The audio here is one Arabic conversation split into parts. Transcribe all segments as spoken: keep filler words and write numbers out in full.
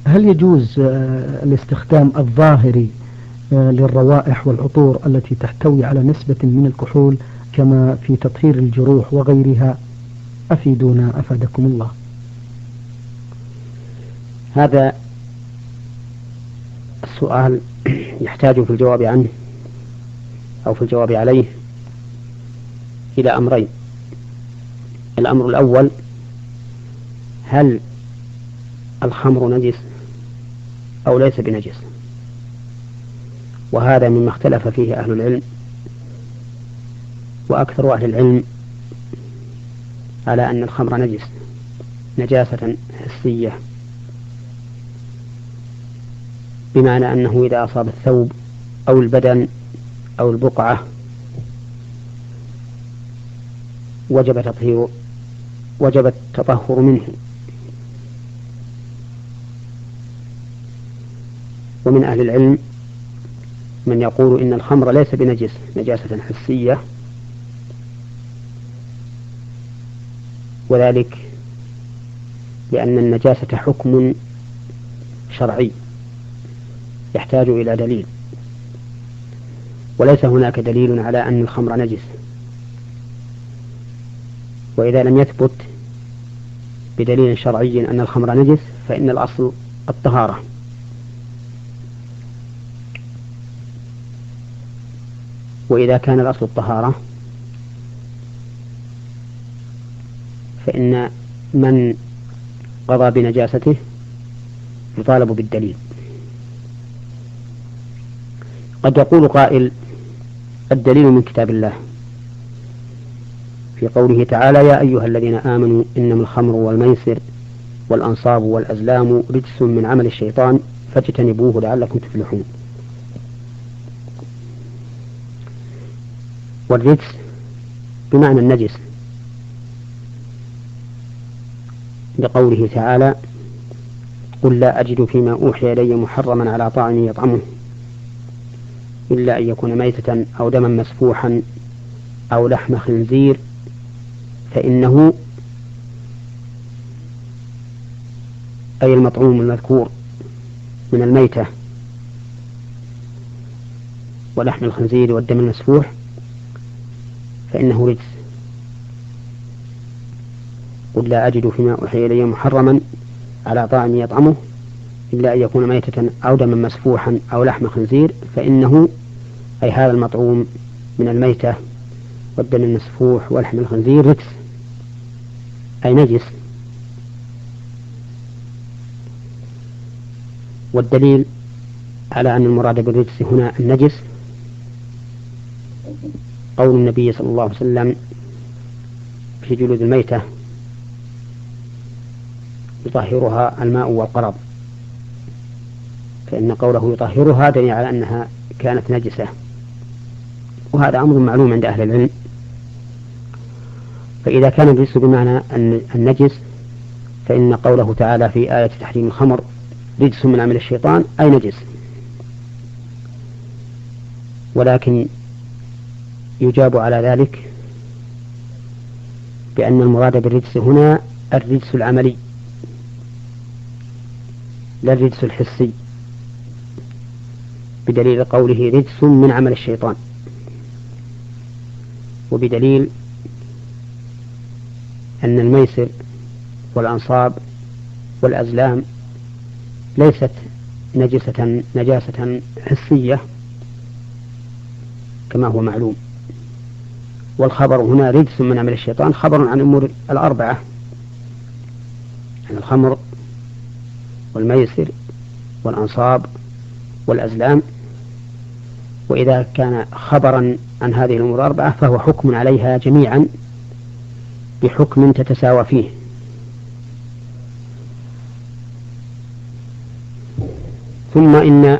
هل يجوز الاستخدام الظاهري للروائح والعطور التي تحتوي على نسبة من الكحول كما في تطهير الجروح وغيرها؟ أفيدونا أفادكم الله. هذا السؤال يحتاج في الجواب عنه أو في الجواب عليه إلى أمرين. الأمر الأول: هل الخمر نجس أو ليس بنجس؟ وهذا مما اختلف فيه أهل العلم، وأكثر أهل العلم على أن الخمر نجس نجاسة حسية، بمعنى أنه إذا أصاب الثوب أو البدن أو البقعة وجب تطهير وجب التطهر منه. ومن أهل العلم من يقول إن الخمر ليس بنجس نجاسة حسية، وذلك لأن النجاسة حكم شرعي يحتاج إلى دليل، وليس هناك دليل على أن الخمر نجس. وإذا لم يثبت بدليل شرعي أن الخمر نجس فإن الأصل الطهارة. وإذا كان الأصل الطهارة فإن من قضى بنجاسته يطالب بالدليل. قد يقول قائل: الدليل من كتاب الله في قوله تعالى: يا أيها الذين آمنوا إنما الخمر والميسر والأنصاب والأزلام رجس من عمل الشيطان فاجتنبوه لعلكم تفلحون. والرجس بمعنى النجس، لقوله تعالى: قل لا أجد فيما أوحي إلي محرما على طاعم يطعمه إلا أن يكون ميتة أو دما مسفوحا أو لحم خنزير فإنه، أي المطعوم المذكور من الميتة ولحم الخنزير والدم المسفوح فإنه رجس. قل لا أجد فيما أوحي إلي محرما على طاعم يطعمه إلا أن يكون ميتة أو دما مسفوحا أو لحم خنزير فإنه، أي هذا المطعوم من الميتة والدم المسفوح ولحم الخنزير رجس، أي نجس. والدليل على أن المراد بالرجس هنا النجس قول النبي صلى الله عليه وسلم في جلود الميتة: يطهرها الماء والقرض، فإن قوله يطهرها دليل على أنها كانت نجسة، وهذا أمر معلوم عند أهل العلم. فإذا كان الرجس بمعنى النجس فإن قوله تعالى في آية تحريم الخمر رجس من عمل الشيطان أي نجس. ولكن يجاب على ذلك بأن المراد بالرجس هنا الرجس العملي لا الرجس الحسي، بدليل قوله رجس من عمل الشيطان، وبدليل أن الميسر والأنصاب والأزلام ليست نجسة نجاسة حسية كما هو معلوم. والخبر هنا رجس من عمل الشيطان خبر عن أمور الأربعة، عن الخمر والميسر والأنصاب والأزلام. وإذا كان خبرا عن هذه الأمور الأربعة فهو حكم عليها جميعا بحكم تتساوى فيه. ثم إن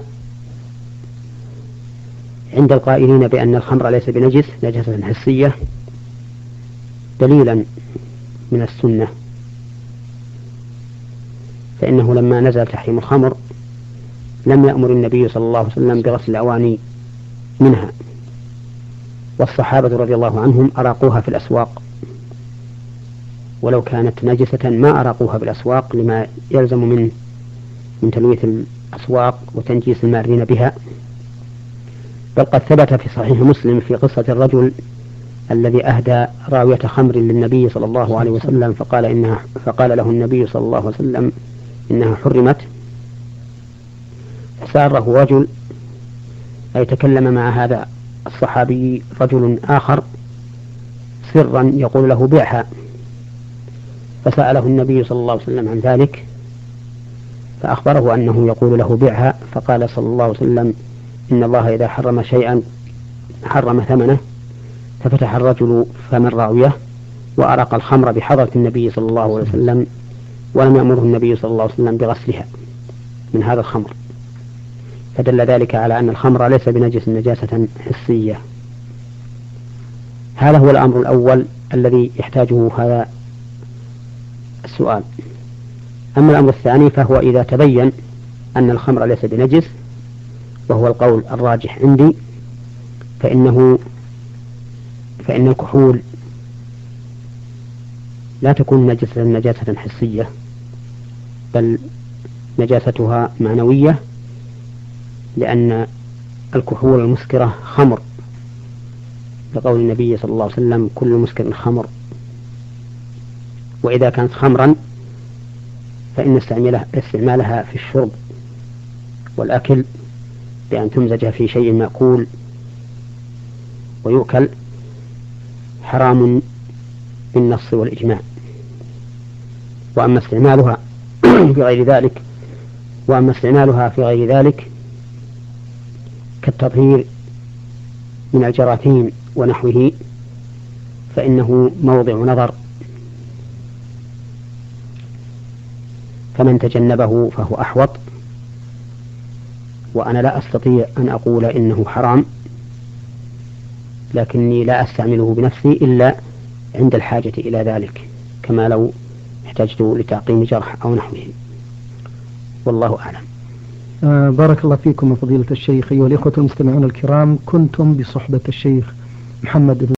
عند القائلين بأن الخمر ليس بنجس نجاسة حسية دليلا من السنة، فإنه لما نزل تحريم الخمر لم يأمر النبي صلى الله عليه وسلم بغسل الأواني منها، والصحابة رضي الله عنهم أراقوها في الأسواق، ولو كانت نجسة ما أراقوها بالأسواق لما يلزم من من تلويث الأسواق وتنجيس المارين بها. بل قد ثبت في صحيح مسلم في قصة الرجل الذي أهدى راوية خمر للنبي صلى الله عليه وسلم فقال, إنها فقال له النبي صلى الله عليه وسلم إنها حرمت، فساره رجل أي تكلم مع هذا الصحابي رجل آخر سرا يقول له بيعها، فسأله النبي صلى الله عليه وسلم عن ذلك فأخبره أنه يقول له بيعها، فقال صلى الله عليه وسلم إن الله إذا حرم شيئا حرم ثمنه. ففتح الرجل فم الراوية وأرق الخمر بحضرة النبي صلى الله عليه وسلم، ولم يأمره النبي صلى الله عليه وسلم بغسلها من هذا الخمر، فدل ذلك على أن الخمر ليس بنجس نجاسة حسية. هذا هو الأمر الأول الذي يحتاجه هذا السؤال. أما الأمر الثاني فهو إذا تبين أن الخمر ليس بنجس، وهو القول الراجح عندي، فإنه فإن الكحول لا تكون نجسة نجاسة حسية، بل نجاستها معنوية، لأن الكحول المسكرة خمر، لقول النبي صلى الله عليه وسلم كل مسكر خمر. وإذا كانت خمرا فإن استعمالها في الشرب والأكل بأن تمزج في شيء مأكول ويؤكل حرام بالنص والإجماع. وأما استعمالها في غير ذلك وأما استعمالها في غير ذلك كالتطهير من الجراثيم ونحوه فإنه موضع نظر، فمن تجنبه فهو أحوط. وأنا لا أستطيع أن أقول إنه حرام، لكني لا أستعمله بنفسي إلا عند الحاجة إلى ذلك، كما لو احتجت لتعقيم جرح أو نحوه. والله أعلم. آه بارك الله فيكم فضيلة الشيخ. أيها الإخوة المستمعون الكرام، كنتم بصحبة الشيخ محمد